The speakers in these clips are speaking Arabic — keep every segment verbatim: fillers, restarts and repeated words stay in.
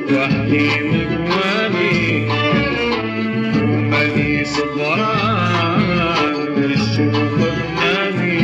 وحدي مقواني ومالي صبران والشوق بناني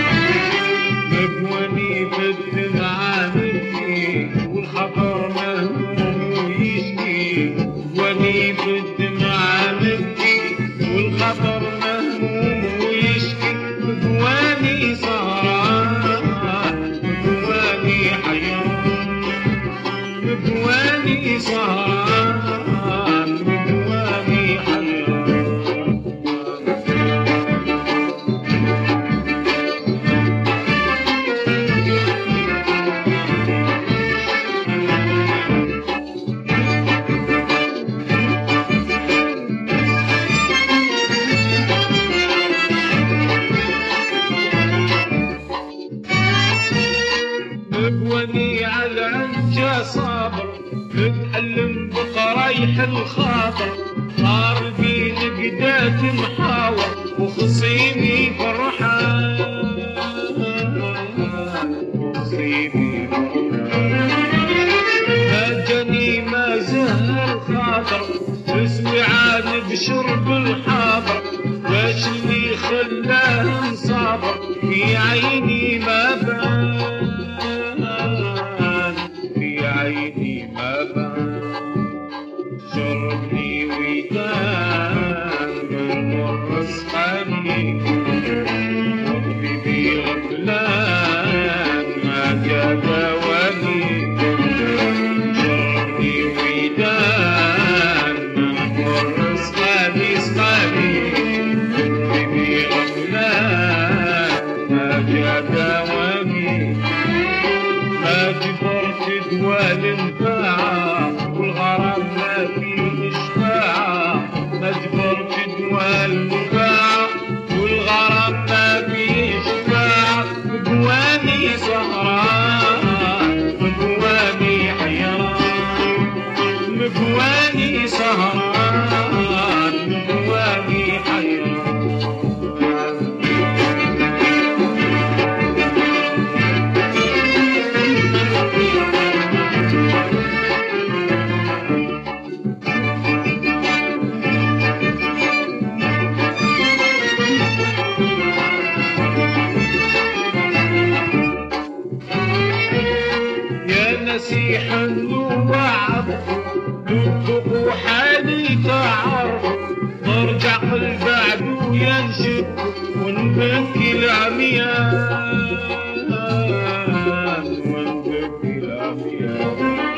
مقواني بالدمعة نبكي والخطر مهموم ويشكي مقواني بالدمعة نبكي والخطر مهموم ويشكي مقواني سهران مقواني حيران مقواني سهران مقواني حيران مقواني على عنجة صابر بتحلم بقرايح الخاطر صار بين قدات محاور وخصيمي فرحان وخصيمي ما جاني ما زهر خاطر استعان بشرب الحاضر واش اللي خلاه صابر في عيني ما بان في عيني ما بان شربني ويدان من مر اصحابي حبي غفلان ما جا دواني شربني ويدان من مر اصحابي اصحابي حبي غفلان ما جا دواني ما جبرت دوال انفاعة والغرام ما فيه شفاعة ما جبرت دوال انفاعة والغرام ما فيه شفاعة مقواني سهران مقواني حيران مقواني سهران مقواني حيران نسيحا ووعظ دقق وحالي تعرف نرجع البعد وينشف ونبكي العميان ونبكي العميان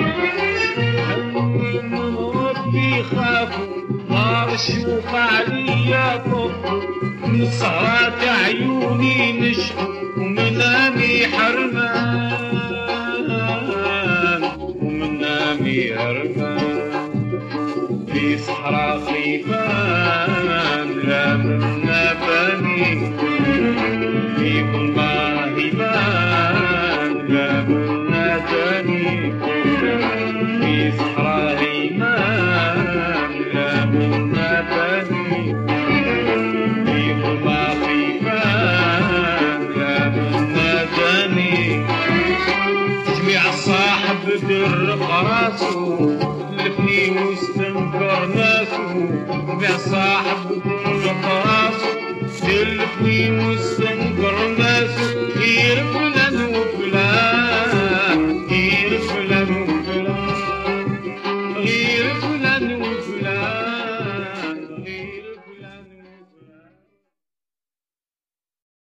من ربي خافوا نار الشوق عليا طفوا من صهرات عيوني نشفوا ومنامي حرمان ومنامي هرمان في صحراء خيفان لا منا بني في ظلمة هيمان لا منا داني في صحراء هيمان لا منا بني في ظلمة خيفان لا منا داني جميع الصاحب بدر راسه لفني واستنكر ناسه جميع صاحب